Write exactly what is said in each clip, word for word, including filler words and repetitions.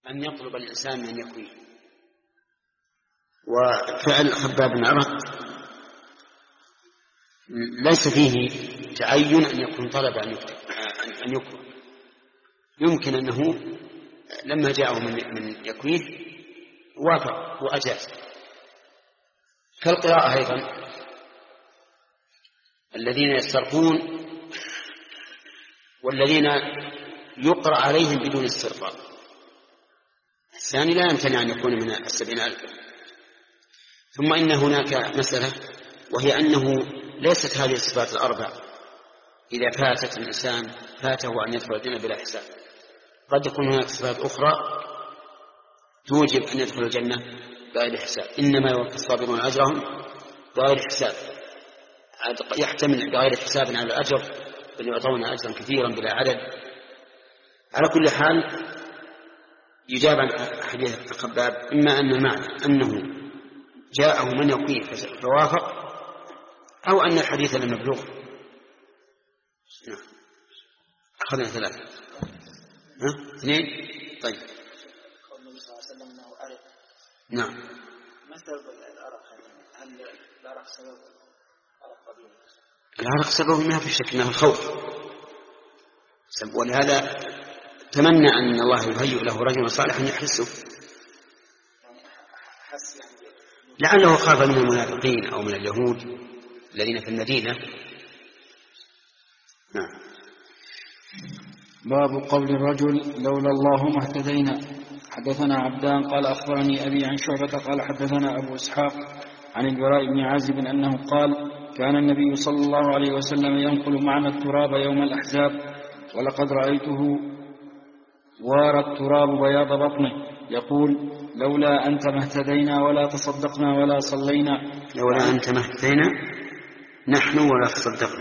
أن يطلب الإنسان من يكويه. وفعل خباب بن أرد ليس فيه تعين أن يكون طلب أن يكوى، يمكن أنه لما جاءه من يكويه وافق وأجاز. كالقراءة أيضا، الذين يسترقون والذين يقرأ عليهم بدون استرقاء، الثاني لا يمتنع أن يكون من السبعين ألف. ثم إن هناك مسألة، وهي أنه ليست هذه الصفات الأربع إذا فاتت الإنسان فاته أن يدخل الجنة بلا حساب. قد يكون هناك صفات أخرى توجب أن يدخل الجنة بغير حساب. إنما يوفى الصابرون أجرهم بغير حساب، يحتمل بغير حساب على الأجر، بل يعطون أجرا كثيرا بلا عدد. على كل حال يجاب عن حديث الخباب إما أن المعنى أنه جاءه من يقيه فوافق، أو أن الحديث لم يبلغ. أخذنا ثلاثة ها؟ اثنين. طيب. نعم. ما سبب العرق؟ هل العرق سبب عرق قبيل؟ العرق سببه ما في شك أنه الخوف، ولهذا تمنى أن الله يهيئ له رجلا صالحا يحسه، لعله خاف من المنافقين أو من اليهود الذين في المدينة. نعم. باب قول الرجل لولا الله ما اهتدينا. حدثنا عبدان قال أخبرني أبي عن شعبة قال حدثنا أبو إسحاق عن البراء بن عازب أنه قال كان النبي صلى الله عليه وسلم ينقل معنا التراب يوم الأحزاب، ولقد رأيته وارى التراب بياض بطنه يقول لولا أنت ما اهتدينا ولا تصدقنا ولا صلينا. لولا أنت ما اهتدينا نحن ولا تصدقنا.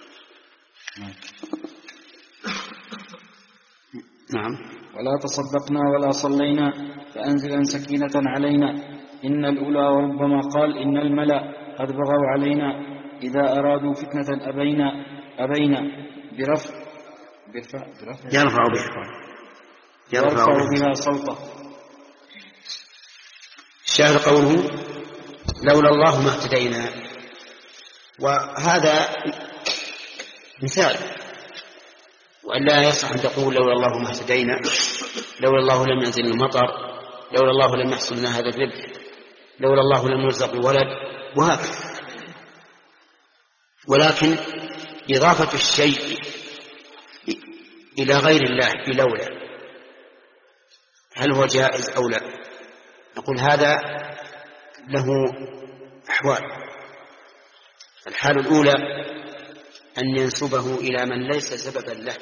نعم. ولا تصدقنا ولا صلينا فأنزلا سكينة علينا. إن الأولى وربما قال إن الملأ قد بغوا علينا إذا أرادوا فتنة أبينا أبينا برفع برفع برفع يرفع بها يرفع بها صوته. الشاهد قوله لولا الله ما اهتدينا، وهذا مثال، وألا يصح أن تقول لولا الله ما اهتدينا، لولا الله لم ينزل المطر، لولا الله لم يحصل لنا هذا الربح، لولا الله لم نرزق الولد، وهكذا. ولكن إضافة الشيء إلى غير الله بلولا هل هو جائز أو لا؟ نقول هذا له أحوال. الحال الأولى أن ينسبه إلى من ليس سببا له،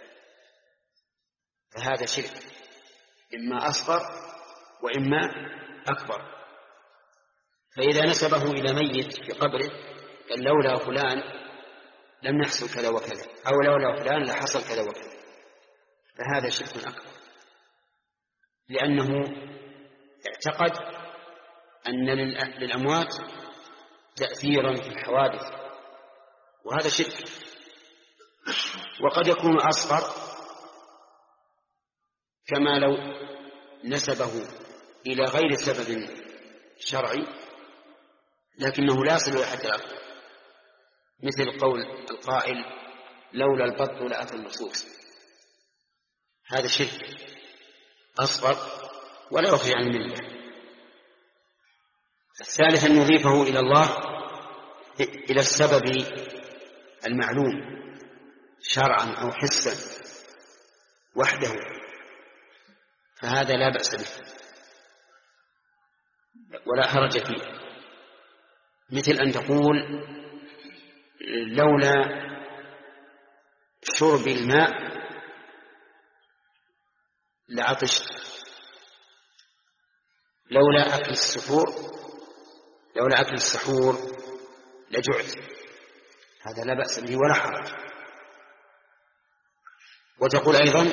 فهذا شرك إما أصغر وإما أكبر. فإذا نسبه إلى ميت في قبره قال لولا فلان لم يحصل كذا وكذا، أو لولا فلان لحصل كذا وكذا، فهذا شرك أكبر، لأنه اعتقد أن للأموات تأثيرا في الحوادث، وهذا شرك. وقد يكون أصغر كما لو نسبه إلى غير سبب شرعي لكنه لا يصل إلى حد الأكبر، مثل قول القائل لولا البط لأتى اللصوص، هذا شرك أصغر ولا يخرج عن الملة. الثالث أن نضيفه إلى الله إلى السبب المعلوم شرعا أو حسا وحده، فهذا لا بأس به ولا حرج فيه. مثل أن تقول لولا شرب الماء لعطشت، لولا أكل السحور لولا أكل السحور لجعت، هذا لا بأس به ولا حرج. وتقول أيضا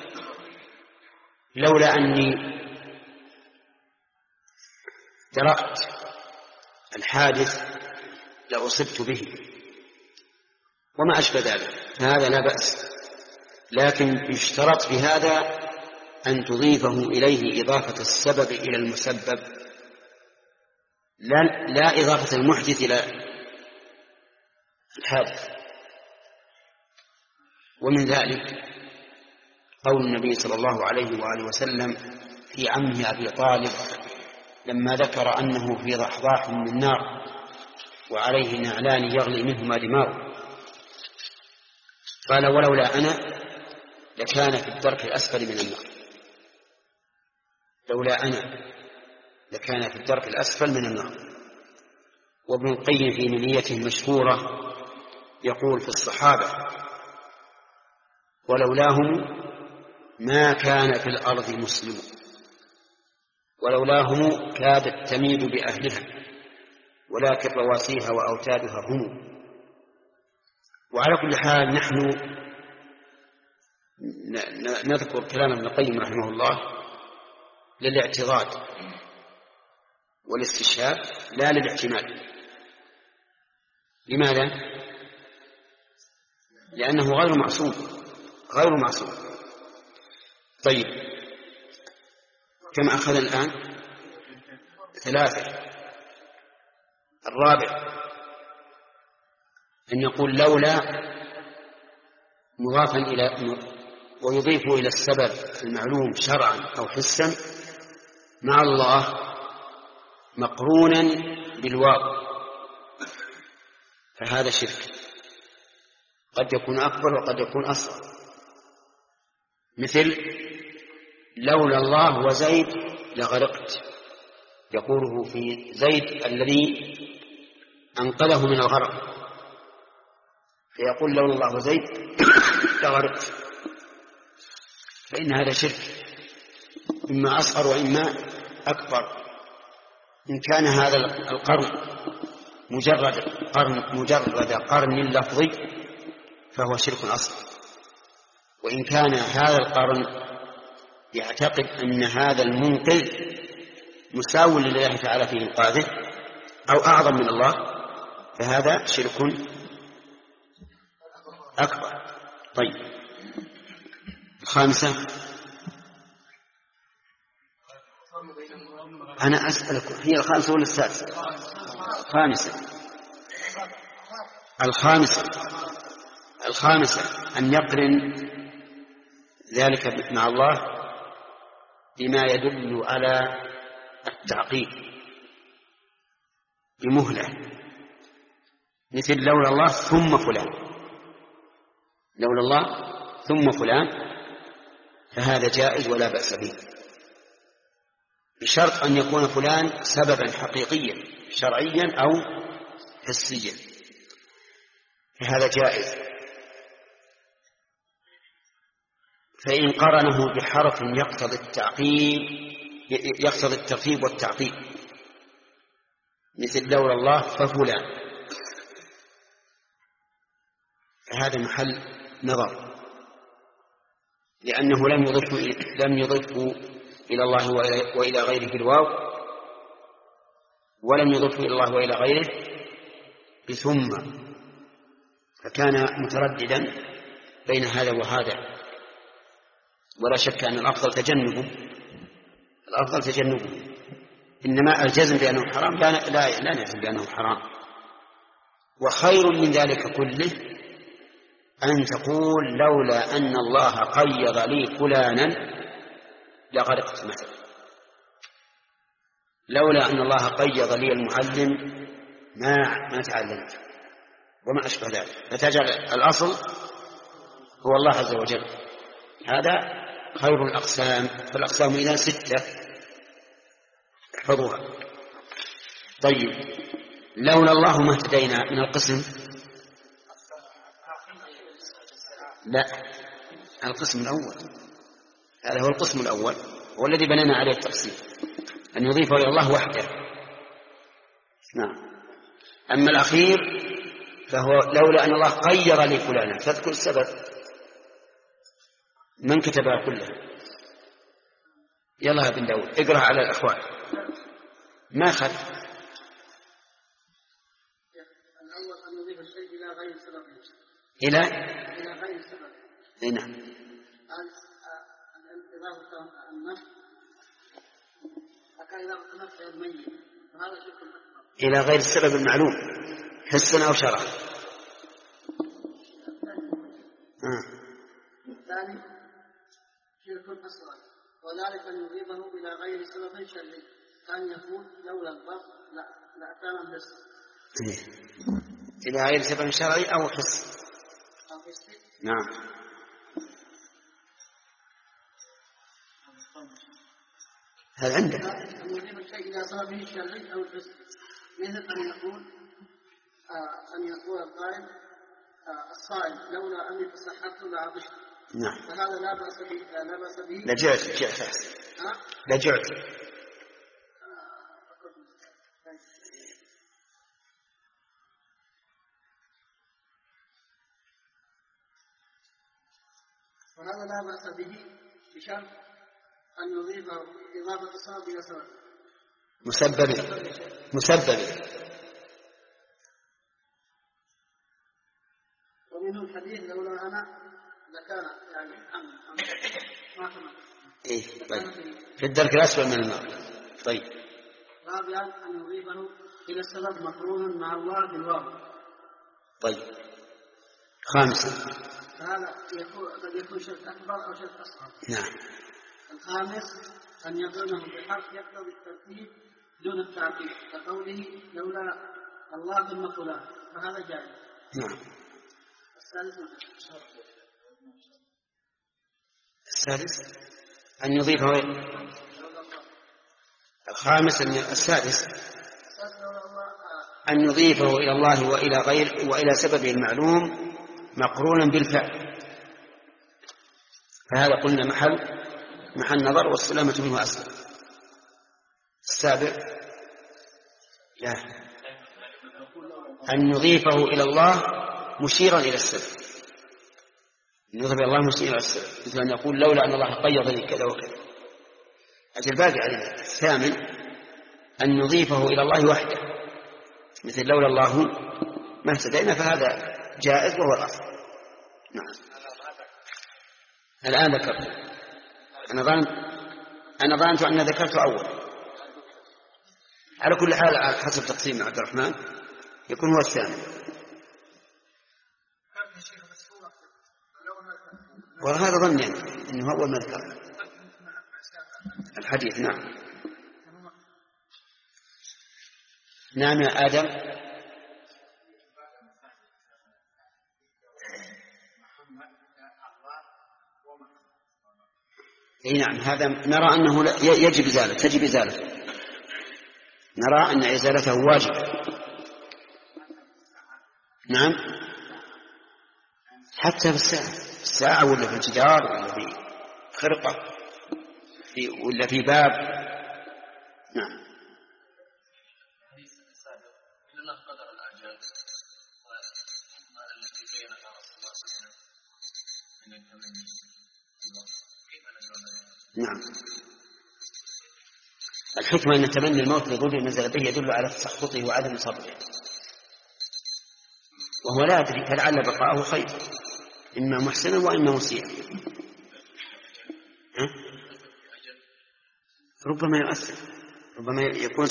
لولا أني درأت الحادث لأصبت به، وما أشبه ذلك، فهذا لا بأس، لكن يشترط في هذا أن تضيفه إليه إضافة السبب إلى المسبب، لا, لا إضافة المحدث إلى الحادث. ومن ذلك قول النبي صلى الله عليه وآله وسلم في عمه أبي طالب لما ذكر أنه في ضحضاح من نار وعليه نعلان يغلي منهما دماغه، قال ولولا أنا لكان في الدرك الأسفل من النار، لولا أنا لكان في الدرك الأسفل من النار. وابن القيم في نونيته المشهورة يقول في الصحابة ولولاهم ما كان في الأرض مسلم، ولولاهم كادت تميد بأهلها ولكن رواسيها وأوتادها هم. وعلى كل حال نحن نذكر كلام ابن القيم رحمه الله للاعتضاد والاستشهاد لا للاعتماد. لماذا؟ لأنه غير معصوم غير معصوم. طيب كم أخذ الآن؟ ثلاثة. الرابع أن يقول لولا مضافا إلى ويضيف إلى السبب المعلوم شرعا أو حسا مع الله مقرونا بالواو، فهذا شرك قد يكون أكبر وقد يكون أصغر. مثل لولا الله وزيد لغرقت، يقوله في زيد الذي أنقذه من الغرق، فيقول لولا الله وزيد لغرقت، فإن هذا شرك إما أصغر وإما أكبر. إن كان هذا القرن مجرد قرن مجرد قرن لفظي فهو شرك أصغر، وإن كان هذا القرن يعتقد أن هذا المنقذ مساو لله تعالى في إنقاذه أو أعظم من الله فهذا شرك أكبر. طيب الخامسة أنا أسألكم هي الخامسة ولا السادسة؟ الخامسة. الخامسة الخامسة أن يقرن ذلك مع الله بما يدل على التعقيب بمهلة، مثل لولا الله ثم فلان، لولا الله ثم فلان، فهذا جائز ولا بأس به، بشرط أن يكون فلان سببا حقيقيا شرعيا أو حسيا، فهذا جائز. فإن قرنه بحرف يقتضي التعقيب يقتضي الترتيب والتعقيب، مثل لولا الله ففلان، فهذا محل نظر، لأنه لم يضفه لم يضفه إلى الله وإلى غيره بالواو، ولم يضفه إلى الله وإلى غيره بثم، فكان مترددا بين هذا وهذا، ولا شك أن الأفضل تجنبه الأفضل تجنبه إنما الجزم بأنه حرام لا لا, لا نجزم بأنه حرام. وخير من ذلك كله أن تقول لولا أن الله قيض لي فلانا لغرقت مثلا، لولا أن الله قيض لي المعلم ما ما تعلمت وما أشبه ذلك، فتجعل الأصل هو الله عز وجل. هذا خير الأقسام، فالأقسام إذا ستة احفظوها. طيب لولا الله ما اهتدينا من القسم لا القسم الأول، هذا هو القسم الأول والذي بنينا عليه التقسيم، أن يضيفه إلى الله وحده. نعم. أما الأخير فهو لولا أن الله قير لي فلانا، فاذكر السبب من كتبها كلها. يلا يا بن داود اقرأ على الأخوان. ما خل الأول أن يضيف الشيء إلى غير سبب إلى إلى غير سبب. نعم. إضافة النفس أكان إضافة النفس إلى الميت وهذا شرك أكبر إلى غير السبب المعلوم حسا أو شرعا. الثاني شرك أصغر وذلك أن يضيفه إلى غير سبب شرعي كان يقول لولا الضرب لا لأتانا البس إلى غير سبب شرعي أو حس. أو حسي. نعم. هل عندك أن يضيف الشيء إلى سببه الشرعي أو الحسي مثل أن يقول آه أن يقول القائل آه الصائم لولا أني تصححت لعطشت. نعم. فهذا لا بأس به لا بأس به. لجعت جعت لجعت. وهذا لا بأس به بشرط أن يضيف إضافة السبب إلى سبب. مسبب مسبب. ومنه الحديث لولا أنا لكان يعني أم ما كمان. إيه طيب في الدرك الأسفل من الماء. طيب. رابعا أن يضيفه إلى السبب مقرونا مع الله بالواو. طيب. خامسا. هذا يكون قد يكون شرك أكبر أو شرك أصغر. نعم. الخامس أن يقرنه بحرف يقتضي الترتيب دون التعقيد كقوله لولا الله ثم فلان فهذا جائز. نعم. الثالث السادس أن يضيفه. الخامس أن السادس أن يضيفه إلى الله وإلى غير وإلى سببه المعلوم مقرونا بالفعل، فهذا قلنا محل محل نظر والسلامة منه أصلا. السابع لا أن يضيفه إلى الله مشيرا إلى السبب، أن يضيف إلى الله مشيرا إلى السبب، مثل أن يقول لولا أن الله قيضني كذا وكذا. أجل باقي علينا. الثامن أن يضيفه إلى الله وحده، مثل لولا الله ما اهتدينا، فهذا جائز وهو الأصل. نعم. الآن ذكرت أنا ظننت أنا ظننت أن ذكرت أول. على كل حال حسب تقسيم عبد الرحمن يكون هو الثاني. وهذا ظن يعني أنه أول ما ذكر الحديث. نعم. نعم يا آدم. اي نعم، هذا نرى أنه يجب إزالة تجب إزالته، نرى أن إزالته واجب. نعم. حتى في الساعة الساعة ولا في الجدار ولا في خرقة في ولا في باب. نعم. نعم. الحكمة أن تمني الموت لضر نزل به يدل على تسخطه وعدم صبره، وهو لا يدري فلعل بقاءه خير، إما محسنا وإما مسيئا. ربما يؤثر، ربما يكون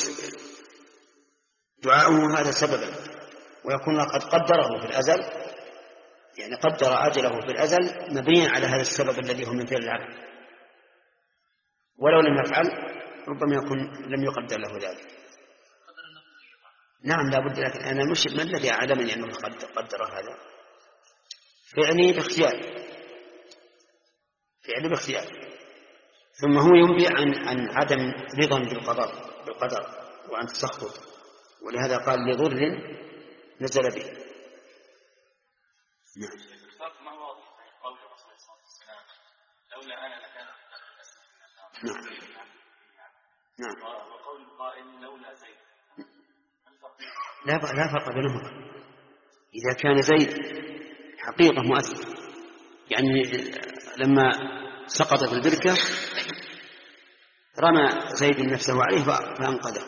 دعاؤه هذا سببا، ويكون قد قدره في الأزل، يعني قدر أجله في الأزل مبنيا على هذا السبب الذي هو من فعل العبد، ولو لم يفعل ربما يكون لم يقدر له ذلك. نعم لا بد، لكن أنا مش من الذي أعلمني أنه قدر هذا؟ فعلي باختيار، فعلي باختيار. ثم هو ينبئ عن عن عدم رضا بالقدر بالقدر وعن تسخط، ولهذا قال لضر نزل به. نعم. الفرق ما هو واضح بين قول الرسول صلى الله عليه وسلم لولا أنا لكان نعم. نعم. وقول القائل لولا زيد. لا لا فرق بينهما. إذا كان زيد حقيقة مؤثر، يعني لما سقط في البركة رمى زيد نفسه عليه فأنقذه.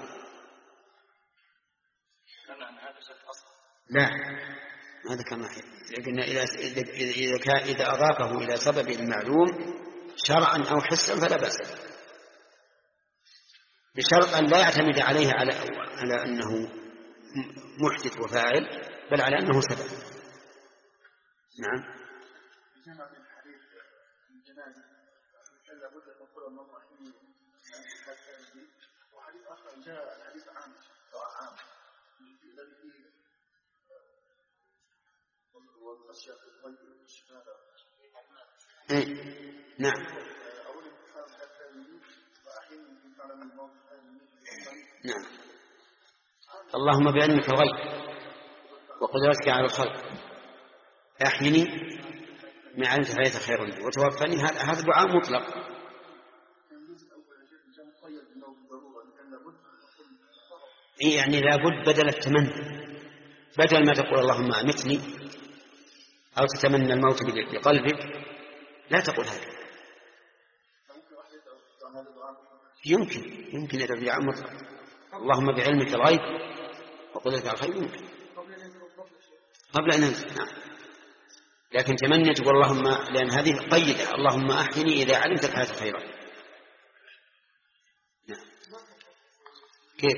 لا هذا كما قلنا، إذا إذا إذا أضافه إلى سبب المعلوم شرعا أو حسا فلا بأس، بشرط أن لا يعتمد عليه على على أنه محدث وفاعل، بل على أنه سبب. نعم. إيه؟ نعم. نعم. اللهم بعلمك الغيب وقدرتك على الخلق أحيني ما علمت فليس خير لي وتوفني. هذا دعاء مطلق. يعني لابد بدل التمني، بدل ما تقول اللهم أمتني أو تتمنى الموت بقلبك لا تقول هذا. يمكن يمكن أن الدعاء مطلق. اللهم بعلمك الغيب وقدرتك على الخير يمكن قبل أن ننزل. نعم. لكن تمنى تقول اللهم، لأن هذه قيدة، اللهم أحيني إذا علمت الحياة خيرا. نعم. كيف؟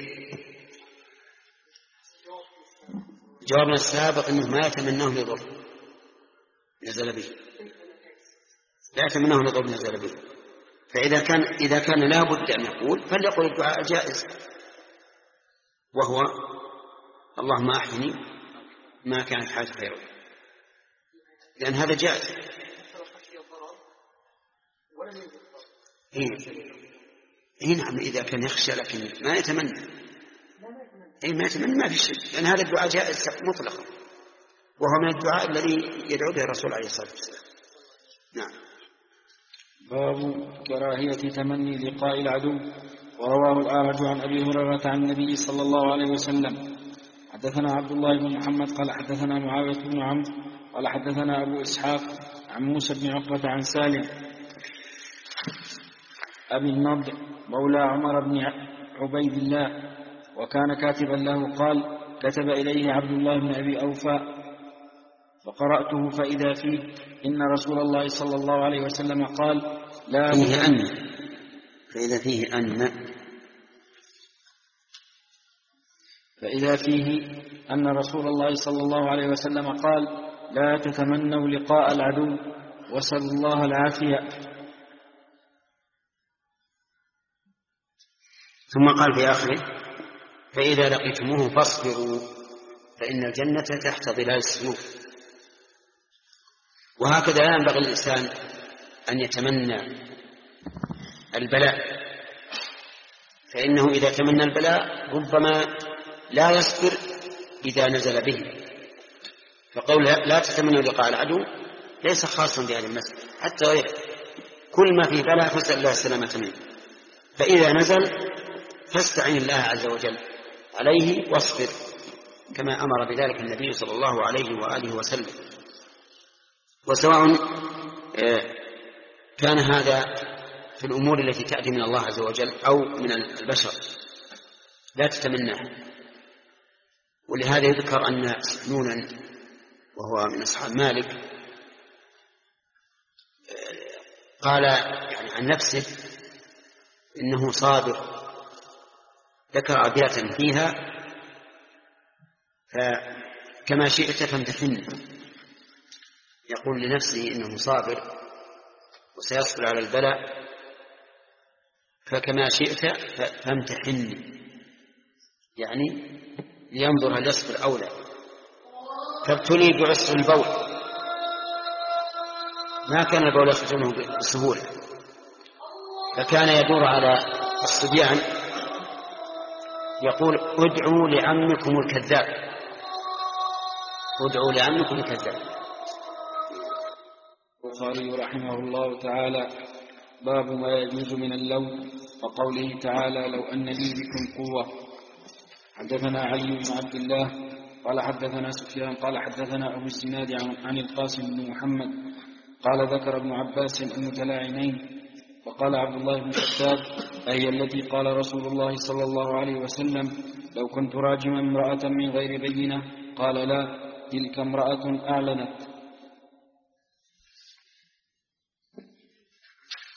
جوابنا السابق أنه ما يتمناه لضر نزل به، لا يتمناه لضر نزل به. فإذا كان إذا كان لا بد أن يقول فليقول الدعاء الجائز، وهو اللهم أحيني ما كانت حياة خيرا، لأن هذا جائز. إيه نعم، إذا كان يخشى لكن ما يتمنى. إيه ما يتمنى ما في شيء، لأن هذا الدعاء جائز مطلقا، وهو من الدعاء الذي يدعو به الرسول عليه الصلاة والسلام. نعم. باب كراهية تمني لقاء العدو. ورواه الأعرج عن أبي هريرة عن النبي صلى الله عليه وسلم. حدثنا عبد الله بن محمد قال حدثنا معاوية بن عمرو قال حدثنا أبو إسحاق عن موسى بن عقبة عن سالم أبي النضر مولى عمر بن عبيد الله وكان كاتبا له، قال كتب إليه عبد الله بن أبي أوفى فقرأته فإذا فيه إن رسول الله صلى الله عليه وسلم قال لا فيه أن فإذا فيه أن فإذا فيه أن رسول الله صلى الله عليه وسلم قال لا تتمنوا لقاء العدو واسألوا الله العافية. ثم قال في آخره فإذا لقيتموه فاصبروا فإن الجنة تحت ظلال السيوف. وهكذا لا ينبغي الإنسان أن يتمنى البلاء، فإنه إذا تمنى البلاء ربما لا يصبر إذا نزل به. فقول لا تتمنوا لقاء العدو ليس خاصا بهذه المسألة، حتى غير كل ما فيه بلاء فاسأل الله السلامة منه. فإذا نزل فاستعين الله عز وجل عليه واصبر، كما أمر بذلك النبي صلى الله عليه وآله وسلم. وسواء كان هذا في الأمور التي تأتي من الله عز وجل أو من البشر لا تتمناه. ولهذا يذكر أن سحنونا وهو من أصحاب مالك قال يعني عن نفسه إنه صابر، ذكر أبياتا فيها فكما شئت فامتحن، يقول لنفسه إنه صابر وسيصبر على البلاء، فكما شئت فامتحني، يعني لينظر هل يصبر أو لا. فابتلي بعسر البول، ما كان البول يخرجونه بسهولة، فكان يدور على الصبيان يقول ادعوا لعمكم الكذاب، ادعوا لعمكم الكذاب. البخاري رحمه الله تعالى باب ما يجوز من اللوم وقوله تعالى لو أن لي بكم قوة. حدثنا علي بن عبد الله قال حدثنا سفيان قال حدثنا أبو الزناد عن القاسم بن محمد قال ذكر ابن عباس المتلاعنين، وقال عبد الله بن شداد أهي التي قال رسول الله صلى الله عليه وسلم لو كنت راجما امرأة من غير بينة؟ قال لا، تلك امرأة أعلنت.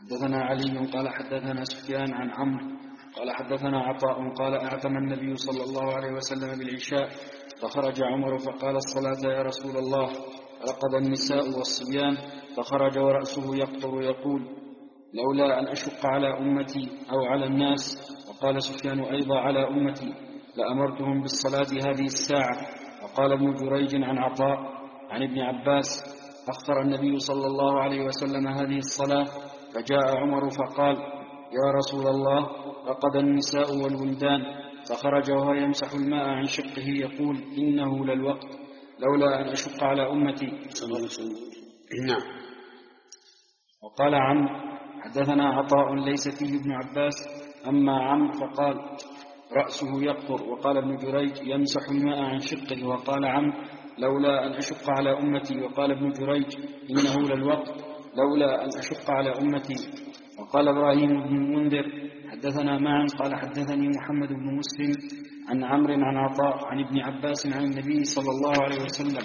حدثنا علي قال حدثنا سفيان عن عمرو قال حدثنا عطاء قال اعتم النبي صلى الله عليه وسلم بالعشاء فخرج عمر فقال الصلاة يا رسول الله. رقد النساء والصبيان فخرج ورأسه يقطر يقول لولا أن أشق على أمتي أو على الناس. وقال سفيان أيضا على أمتي لأمرتهم بالصلاة هذه الساعة. وقال ابن جريج عن عطاء عن ابن عباس أخر النبي صلى الله عليه وسلم هذه الصلاة فجاء عمر فقال يا رسول الله رقد النساء والولدان. فخرج وهو يمسح الماء عن شقه يقول إنه للوقت لولا أن أشق على أمتي. نعم. وقال عمرو حدثنا عطاء ليس فيه ابن عباس أما عمرو فقال رأسه يقطر. وقال ابن جريج يمسح الماء عن شقه. وقال عمرو لولا أن أشق على أمتي. وقال ابن جريج إنه للوقت لولا أن أشق على أمتي. وقال إبراهيم بن المنذر حدثنا معا قال حدثني محمد بن مسلم عن عمرو عن عطاء عن ابن عباس عن النبي صلى الله عليه وسلم.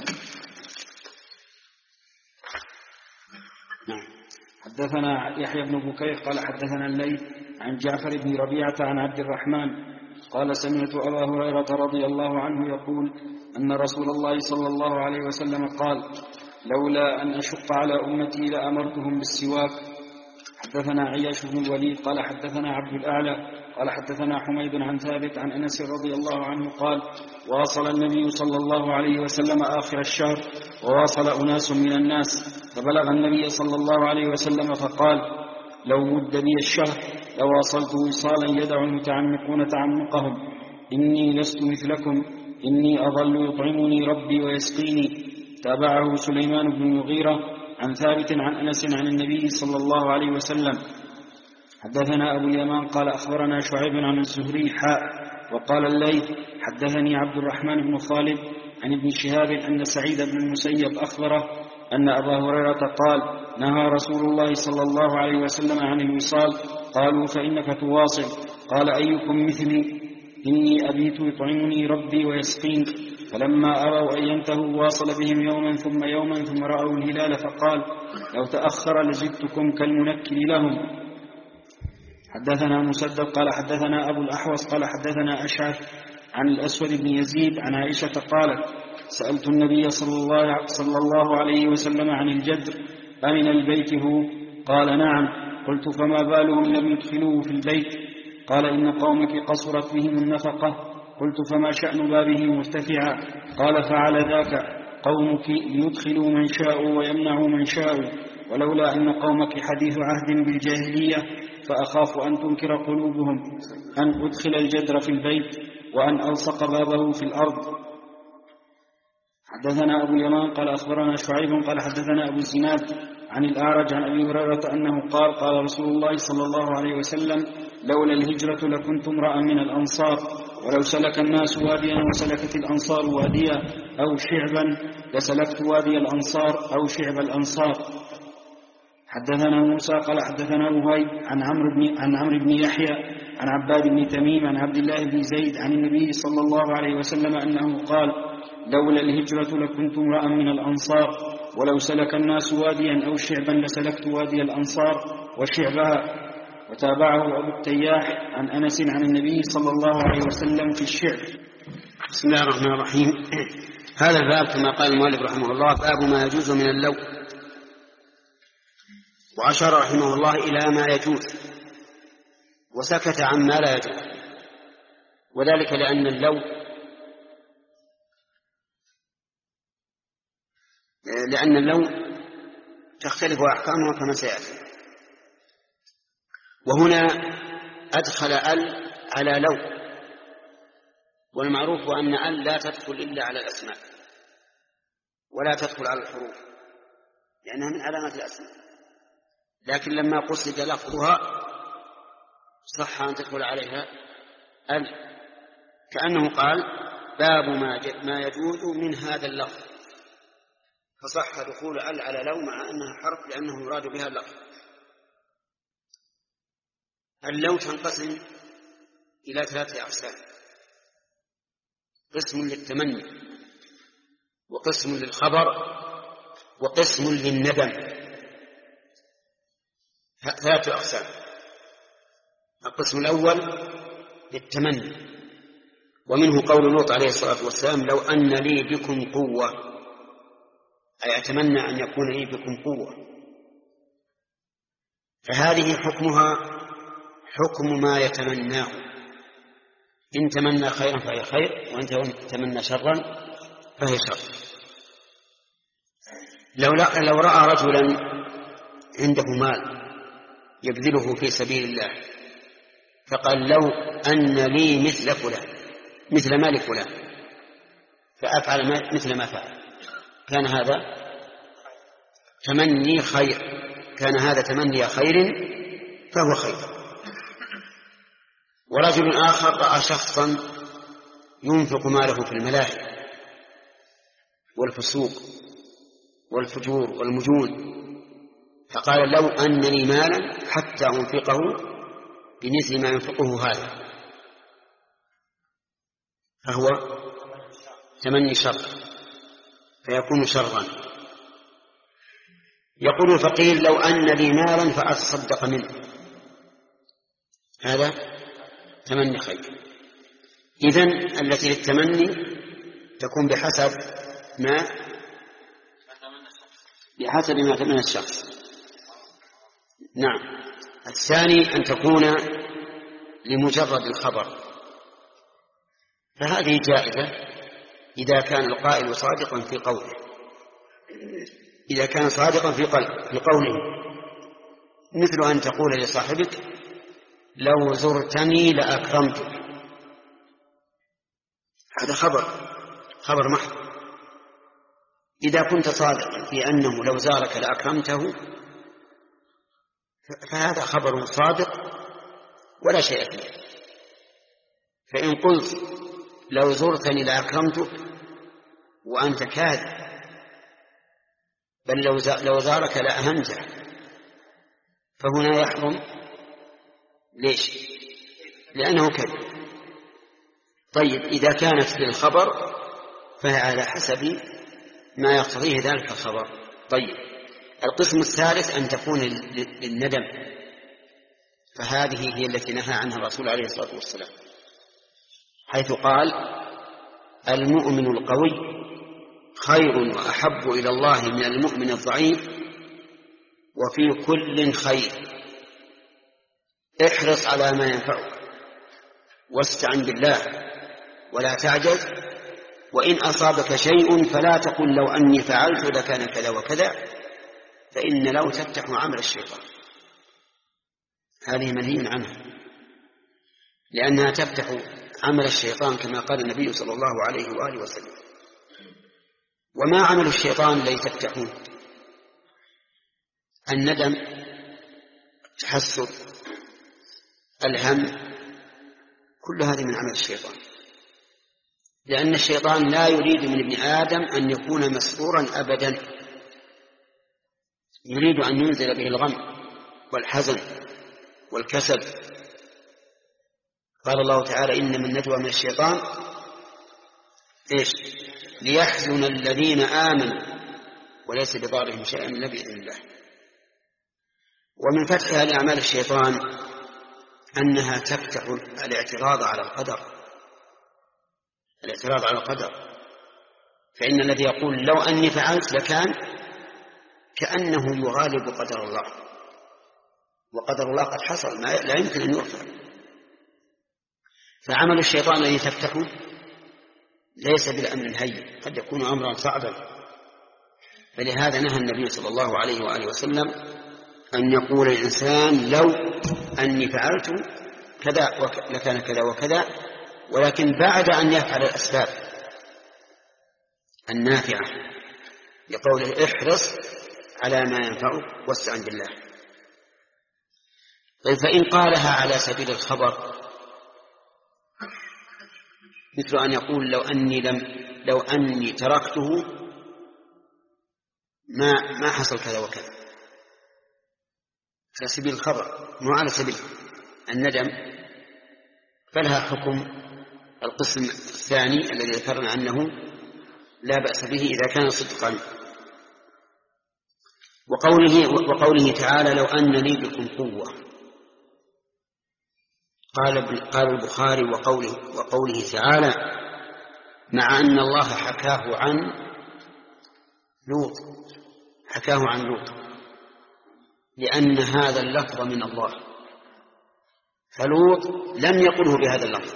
حدثنا يحيى بن بكير قال حدثنا الليث عن جعفر بن ربيعة عن عبد الرحمن قال سمعت أبا هريرة رضي الله عنه يقول أن رسول الله صلى الله عليه وسلم قال لولا أن أشق على أمتي لأمرتهم بالسواك. حدثنا عياش بن الوليد قال حدثنا عبد الأعلى قال حدثنا حميد عن ثابت عن أنس رضي الله عنه قال واصل النبي صلى الله عليه وسلم آخر الشهر وواصل أناس من الناس فبلغ النبي صلى الله عليه وسلم فقال لو مد بي الشهر لواصلت وصالا يدع المتعمقون تعمقهم إني لست مثلكم إني أظل يطعمني ربي ويسقيني. تابعه سليمان بن المغيرة عن ثابت عن أنس عن النبي صلى الله عليه وسلم. حدثنا أبو اليمان قال أخبرنا شعيب عن الزهري حاء وقال الليث حدثني عبد الرحمن بن خالد عن ابن شهاب أن سعيد بن المسيب أخبره أن أبا هريرة قال نهى رسول الله صلى الله عليه وسلم عن الوصال. قالوا فإنك تواصل. قال أيكم مثلي إني أبيت يطعمني ربي ويسقين. فلما أروا أن ينتهوا واصل بهم يوما ثم يوما ثم رأوا الهلال فقال لو تأخر لزدتكم كالمنكر لهم. حدثنا مسدد قال حدثنا أبو الأحوص قال حدثنا أشعث عن الأسود بن يزيد عن عائشة قالت سألت النبي صلى الله, صلى الله عليه وسلم عن الجدر أمن البيت هو؟ قال نعم. قلت فما بالهم لم يدخلوه في البيت؟ قال إن قومك قصرت بهم النفقة. قلت فما شأن بابه مرتفعا؟ قال فعل ذاك قومك ليدخلوا من شاءوا ويمنعوا من شاءوا ولولا أن قومك حديث عهد بالجاهلية فأخاف أن تنكر قلوبهم أن أدخل الجدر في البيت وأن ألصق بابه في الأرض. حدثنا أبو اليمان قال أخبرنا شعيب قال حدثنا أبو الزناد عن الأعرج عن أبي هريرة أنه قال قال رسول الله صلى الله عليه وسلم لولا الهجرة لكنت امرأ من الأنصار ولو سلك الناس واديا وسلكت الأنصار واديا أو شعبا لسلكت وادي الأنصار أو شعب الأنصار. حدثنا موسى قال حدثنا وهيب عن عمرو بن عن عمرو بن يحيى عن عباد بن تميم عن عبد الله بن زيد عن النبي صلى الله عليه وسلم أنه قال لولا الهجرة لكنت امرأ من الأنصار ولو سلك الناس واديا أو شعبا لسلكت وادي الأنصار وشعبها. وتابعه أبو التياح عن أنس عن النبي صلى الله عليه وسلم في الشعب. بسم الله الرحمن الرحيم. هذا الباب كما قال المؤلف رحمه الله باب ما يجوز من اللو، وأشار رحمه الله إلى ما يجوز وسكت عن ما لا يجوز، وذلك لأن اللو لأن اللو تختلف أحكامه كما سيأتي. وهنا أدخل أل على لو، والمعروف أن أل لا تدخل إلا على الأسماء ولا تدخل على الحروف لأنها من علامات الأسماء، لكن لما قصد لفظها صح أن تدخل عليها أل، كأنه قال باب ما يجوز من هذا اللفظ، فصح دخول أل على لو مع أنها حرف لأنه يراد بها اللفظ. اللو تنقسم إلى ثلاثة أقسام: قسم للتمني، وقسم للخبر، وقسم للندم. ثلاثة أقسام. القسم الأول للتمني، ومنه قول لوط عليه الصلاة والسلام لو أن لي بكم قوة، أي أتمنى أن يكون لي بكم قوة. فهذه حكمها حكم ما يتمناه، إن تمنى خيرا فهي خير، وإن تمنى شرا فهي شر. لو, لو رأى رجلا عنده مال يبذله في سبيل الله فقال لو أن لي مثل فلان مثل مال فلان فأفعل مثل ما فعل، كان هذا تمني خير، كان هذا تمني خير فهو خير. ورجل آخر رأى شخصا ينفق ماله في الملاهي والفسوق والفجور والمجون فقال لو أن لي مالا حتى أنفقه بمثل ما ينفقه هذا، فهو تمني شر فيكون شرا. يقول الفقير لو أن لي مالا فأتصدق منه، هذا تمني خير. إذن التي للتمني تكون بحسب ما بحسب ما تمنى الشخص. نعم. الثاني أن تكون لمجرد الخبر، فهذه جائزة إذا كان القائل صادقا في قوله، إذا كان صادقا في قوله، مثل أن تقول لصاحبك لو زرتني لأكرمتك، هذا خبر خبر محض. إذا كنت صادقا في أنه لو زارك لأكرمته فهذا خبر صادق ولا شيء فيه. فإن قلت لو زرتني لأكرمتك وأنت كاذب، بل لو زارك لأهنته، فهنا يحرم. ليش؟ لأنه كذب. طيب إذا كانت للخبر فهي على حسب ما يقتضيه ذلك الخبر. طيب القسم الثالث أن تكون للندم، فهذه هي التي نهى عنها الرسول عليه الصلاة والسلام، حيث قال المؤمن القوي خير وأحب إلى الله من المؤمن الضعيف وفي كل خير، احرص على ما ينفعك واستعن بالله ولا تعجز، وإن أصابك شيء فلا تقل لو أني فعلت لكان كذا وكذا، فإن لو تفتح عمل الشيطان. هذه منهي عنها لأنها تفتح عمل الشيطان كما قال النبي صلى الله عليه وآله وسلم. وما عمل الشيطان الذي تفتحون؟ الندم، التحسر، الهم، كل هذه من عمل الشيطان، لأن الشيطان لا يريد من ابن آدم أن يكون مسرورا أبدا، يريد أن ينزل به الغم والحزن والكسل. قال الله تعالى إنما النجوى من الشيطان إيش؟ ليحزن الذين آمنوا وليس بضارهم شيئا إلا بإذن الله. ومن فتحها لأعمال الشيطان أنها تفتح الاعتراض على القدر، الاعتراض على القدر. فإن الذي يقول لو أني فعلت لكان، كأنه يغالب قدر الله، وقدر الله قد حصل لا يمكن أن يرفع. فعمل الشيطان الذي تفتحه ليس بالأمر الهين، قد يكون أمرا صعبا. فلهذا نهى النبي صلى الله عليه وآله وسلم أن يقول الإنسان لو أني فعلت كذا لكان كذا وكذا، ولكن بعد أن يفعل الأسباب النافعة، لقوله احرص على ما ينفعك واستعن بالله. طيب فإن قالها على سبيل الخبر، مثل أن يقول لو أني لم لو أني تركته ما ما حصل كذا وكذا، على سبيل الخبر مو على سبيل الندم، فلها حكم القسم الثاني الذي ذكرنا أنه لا بأس به إذا كان صدقا. وقوله, وقوله تعالى لو أن لي بكم قوة، قال, قال البخاري وقوله, وقوله تعالى مع أن الله حكاه عن لوط، حكاه عن لوط لأن هذا اللفظ من الله، فلوط لم يقله بهذا اللفظ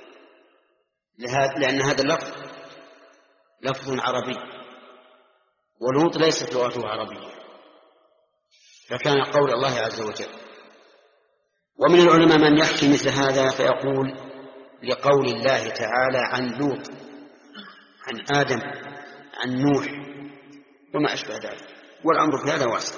لأن هذا اللفظ لفظ عربي ولوط ليست لغته عربية، فكان قول الله عز وجل. ومن العلماء من يحكي مثل هذا فيقول لقول الله تعالى عن لوط، عن آدم، عن نوح وما أشبه ذلك، والأمر في هذا واسع.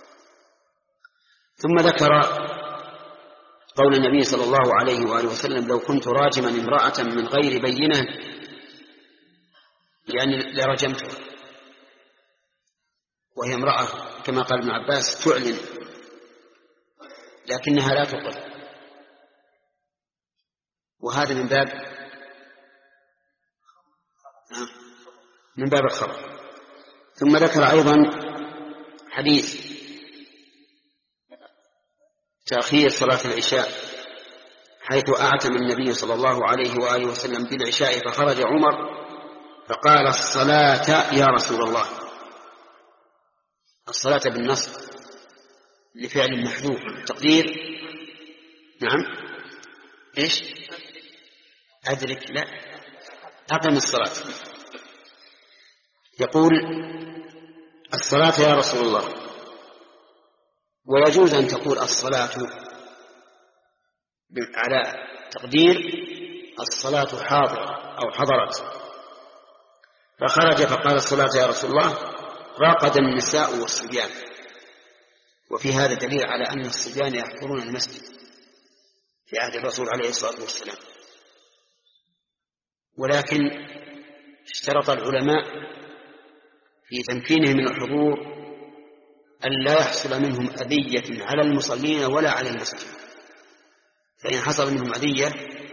ثم ذكر قول النبي صلى الله عليه وآله وسلم لو كنت راجما امرأة من غير بينة يعني لرجمتها، وهي امرأة كما قال ابن عباس تعلن لكنها لا تقر، وهذا من باب من باب الخبر. ثم ذكر أيضا حديث تأخير صلاة العشاء حيث أعتم النبي صلى الله عليه وآله وسلم بالعشاء فخرج عمر فقال الصلاة يا رسول الله. الصلاة بالنصب لفعل محذوف تقدير نعم إيش أدرك لا أقم الصلاة. يقول الصلاة يا رسول الله، ويجوز أن تقول الصلاة على تقدير الصلاة حاضرة أو حضرت. فخرج فقال الصلاة يا رسول الله راقد النساء والصبيان، وفي هذا دليل على أن الصبيان يحضرون المسجد في عهد الرسول عليه الصلاة والسلام، ولكن اشترط العلماء في تمكينهم من الحضور أن لا يحصل منهم أذية على المصلين ولا على المسجد، فإن حصل منهم أذية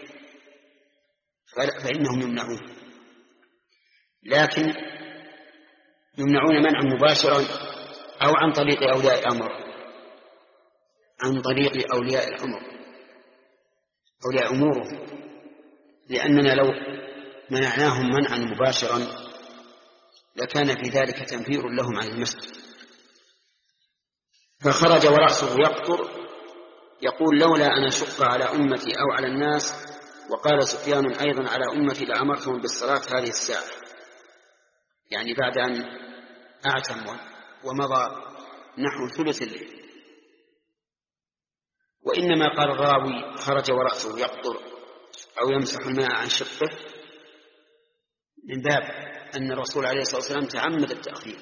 فإنهم يمنعون، لكن يمنعون منعا مباشرا أو عن طريق أولياء الأمر، عن طريق أولياء الأمر أولياء أمورهم، لأننا لو منعناهم منعا مباشرا لكان في ذلك تنفير لهم عن المسجد. فخرج ورأسه يقطر يقول لولا أن أشق على أمتي أو على الناس، وقال سفيان أيضا على أمتي لأمرتهم بالصلاة هذه الساعة، يعني بعد أن أعتم ومضى نحو ثلث الليل. وإنما قال الراوي خرج ورأسه يقطر أو يمسح الماء عن شقه من باب أن الرسول عليه الصلاة والسلام تعمد التأخير،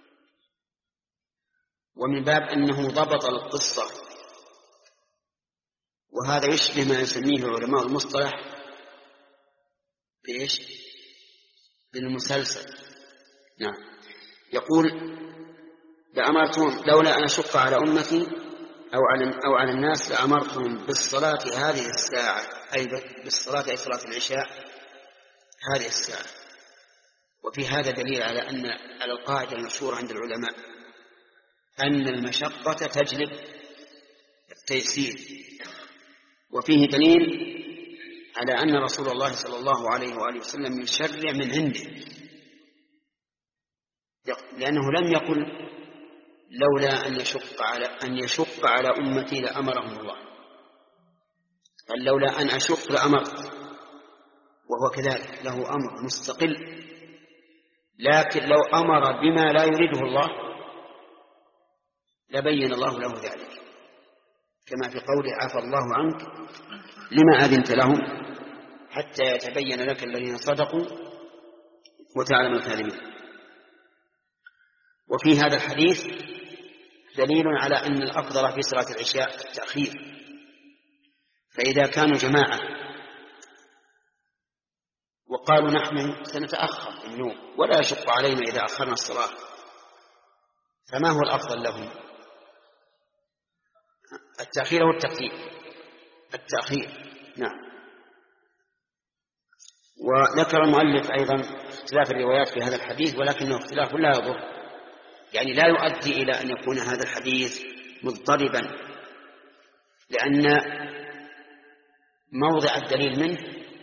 ومن باب أنه ضبط القصة، وهذا يشبه ما يسميه علماء المصطلح بإيش؟ بالمسلسل. نعم. يقول لأمرتهم لولا أن أشق على أمتي أو على, أو على الناس لأمرتهم بالصلاة هذه الساعة، أي بالصلاة أي صلاة العشاء هذه الساعة. وفي هذا دليل على أن على القاعدة المشهورة عند العلماء أن المشقة تجلب التيسير، وفيه دليل على أن رسول الله صلى الله عليه وآله وسلم يشرع من عنده، لأنه لم يقل لولا أن يشق على أن يشق على أمتي لأمرهم الله، قال لولا أن أشق لأمرت، وهو كذلك له أمر مستقل، لكن لو أمر بما لا يريده الله لبين الله له ذلك، كما في قوله عفى الله عنك لما أذنت لهم حتى يتبين لك الذين صدقوا وتعلم الكاذبين. وفي هذا الحديث دليل على أن الأفضل في صلاة العشاء التأخير، فإذا كانوا جماعة وقالوا نحن سنتأخر في النوم ولا يشق علينا إذا أخرنا الصلاة، فما هو الأفضل لهم؟ التأخير أو التقديم؟ التأخير. نعم. وذكر المؤلف أيضا اختلاف الروايات في هذا الحديث، ولكنه اختلاف لا يضر، يعني لا يؤدي إلى أن يكون هذا الحديث مضطربا، لأن موضع الدليل منه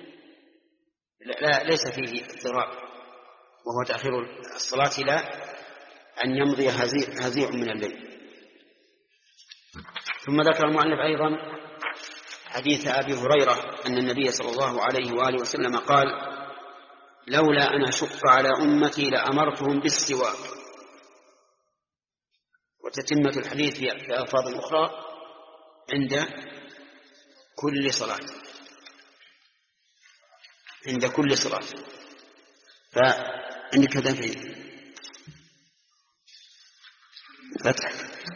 لا ليس فيه اضطراب، وهو تأخير الصلاة إلى أن يمضي هزيع من الليل. ثم ذكر المؤلف أيضا حديث أبي هريرة أن النبي صلى الله عليه وآله وسلم قال: لولا أن أشق على أمتي لأمرتهم بالسواك. وتتمة الحديث في ألفاظ أخرى عند كل صلاة، عند كل صلاة. فعندك هذا في فتح.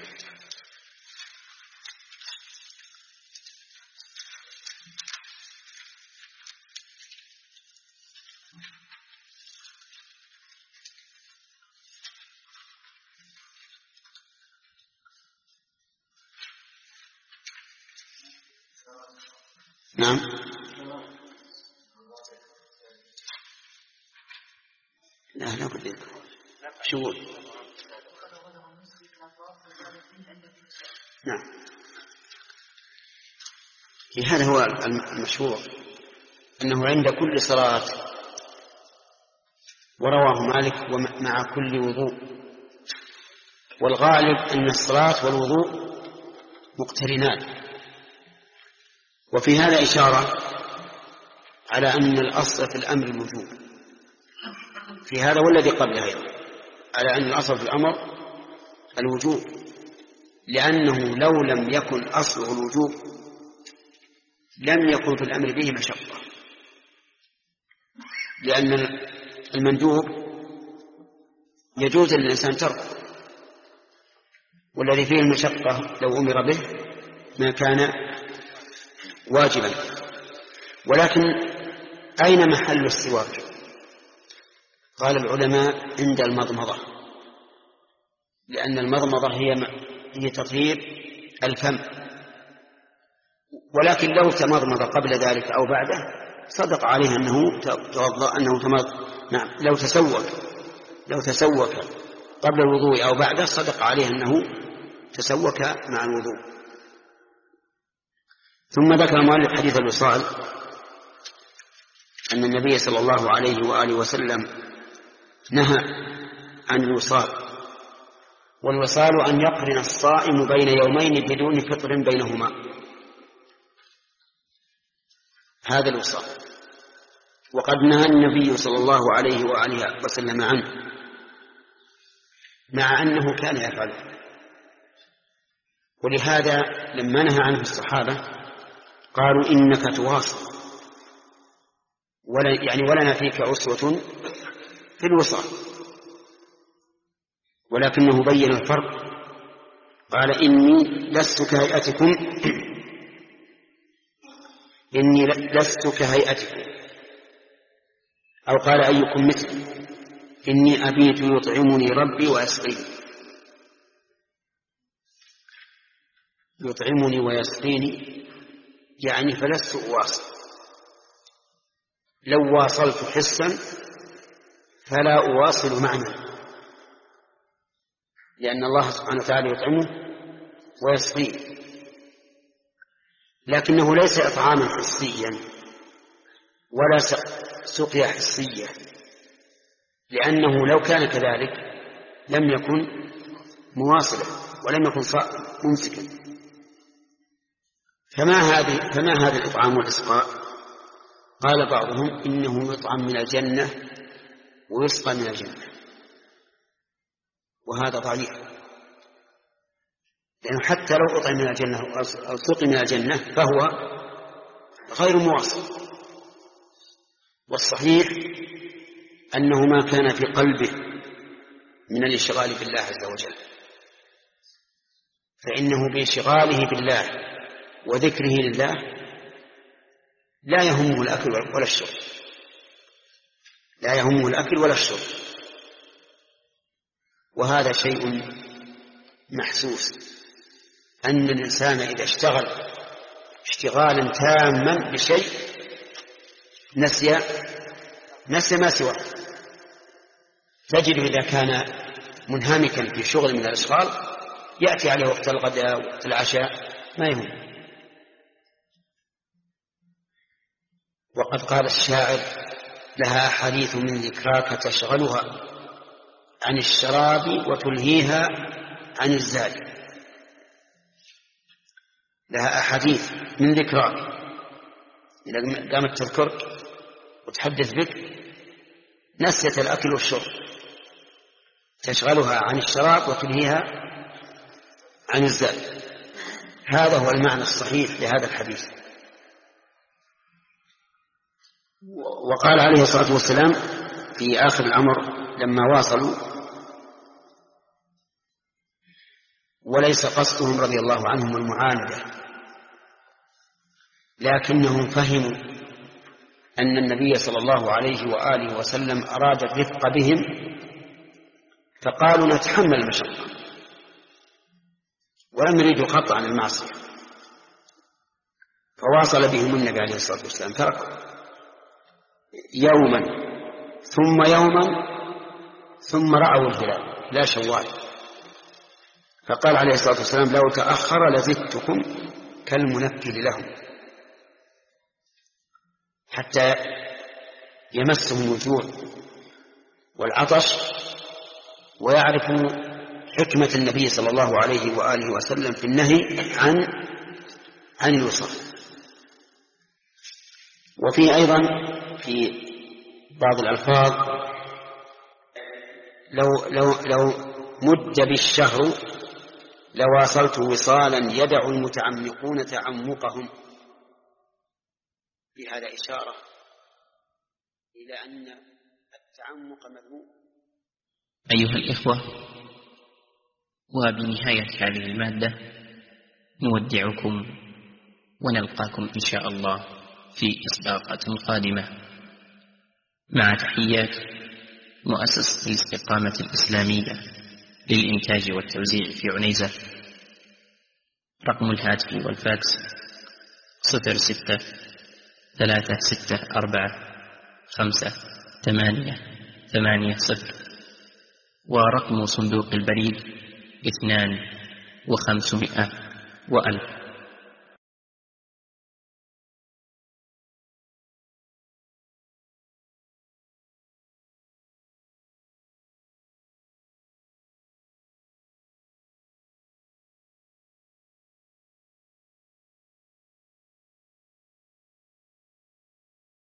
نعم. لا لا بد شو نعم. هذا هو المشهور أنه عند كل صلاة، ورواه مالك ومع كل وضوء. والغالب أن الصلاة والوضوء مقترنان. وفي هذا إشارة على أن الأصل في الأمر الوجوب في هذا والذي قبله أيضا، على أن الأصل في الأمر الوجوب، لأنه لو لم يكن أصله الوجوب لم يكن في الأمر به مشقة، لأن المندوب يجوز للإنسان تركه، والذي فيه المشقة لو أمر به ما كان واجبا. ولكن أين محل السواك؟ قال العلماء عند المضمضة، لأن المضمضة هي هي تطهير الفم. ولكن لو تمضمض قبل ذلك أو بعده صدق عليه أنه توضأ أنه تمضمض. نعم، لو تسوك لو تسوك قبل الوضوء أو بعده صدق عليه أنه تسوك مع الوضوء. ثم ذكر المؤلف حديث الوصال أن النبي صلى الله عليه وآله وسلم نهى عن الوصال. والوصال أن يقرن الصائم بين يومين بدون فطر بينهما، هذا الوصال. وقد نهى النبي صلى الله عليه وآله وسلم عنه، مع أنه كان يفعله. ولهذا لما نهى عنه الصحابة قالوا إنك تواصل، ولا يعني ولنا فيك أسوة في الوصال. ولكنه بين الفرق، قال إني لست كهيئتكم إني لست كهيئتكم أو قال أيكم مثلي إني أبيت يطعمني ربي ويسقيني يطعمني ويسقيني يعني فلست أواصل. لو واصلت حسا فلا أواصل معنى، لأن الله سبحانه وتعالى يطعمه ويسقيه، لكنه ليس إطعاما حسيا ولا سقيا حسية، لأنه لو كان كذلك لم يكن مواصلا ولم يكن ممسكا. فما هذه فما هذا الإطعام والإسقاء؟ قال بعضهم إنه يطعم من الجنة ويسقى من الجنة، وهذا ضعيف، لأنه حتى لو أطعم من الجنة أو سقي من الجنة فهو غير مواصل. والصحيح أنه ما كان في قلبه من الانشغال بالله عز وجل، فإنه بانشغاله بالله وذكره لله لا يهمه الأكل ولا الشرب لا يهمه الأكل ولا الشرب وهذا شيء محسوس، أن الإنسان إذا اشتغل اشتغالا تاما بشيء نسي نسي ما سواه. تجد إذا كان منهمكا في شغل من الأشغال يأتي عليه وقت الغداء وقت العشاء ما يهم. وقد قال الشاعر: لها حديث من ذكراك تشغلها عن الشراب وتلهيها عن الزاد. لها أحاديث من ذكراك، إذا قامت تذكرك وتحدث بك نسيت الأكل والشرب، تشغلها عن الشراب وتلهيها عن الزاد. هذا هو المعنى الصحيح لهذا الحديث. وقال عليه الصلاة والسلام في آخر الأمر لما واصلوا: وليس قصدهم رضي الله عنهم المعاندة، لكنهم فهموا أن النبي صلى الله عليه وآله وسلم أراد الرفق بهم، فقالوا: نتحمل المشقة، ولم يريدوا قطعا المعصية. فواصل بهم النبي عليه الصلاة والسلام، تركوا يوما ثم يوما ثم رأوا الهلال لا شوال، فقال عليه الصلاة والسلام: لو تأخر لزدتكم كالمنكل لهم، حتى يمسهم الجوع والعطش ويعرفوا حكمة النبي صلى الله عليه وآله وسلم في النهي عن عن الوصال. وفي أيضا في بعض الألفاظ: لو, لو, لو مد بالشهر لواصلت وصالا يدع المتعمقون تعمقهم. في هذا إشارة إلى أن التعمق مذموم. أيها الإخوة، وبنهاية هذه المادة نودعكم ونلقاكم إن شاء الله في إصداقات قادمة، مع تحيات مؤسسة الاستقامة الإسلامية للإنتاج والتوزيع في عنيزة. رقم الهاتف والفاكس صفر ستة ثلاثة ستة أربعة خمسة ثمانية ثمانية صفر، ورقم صندوق البريد اثنان وخمسمائة وألف.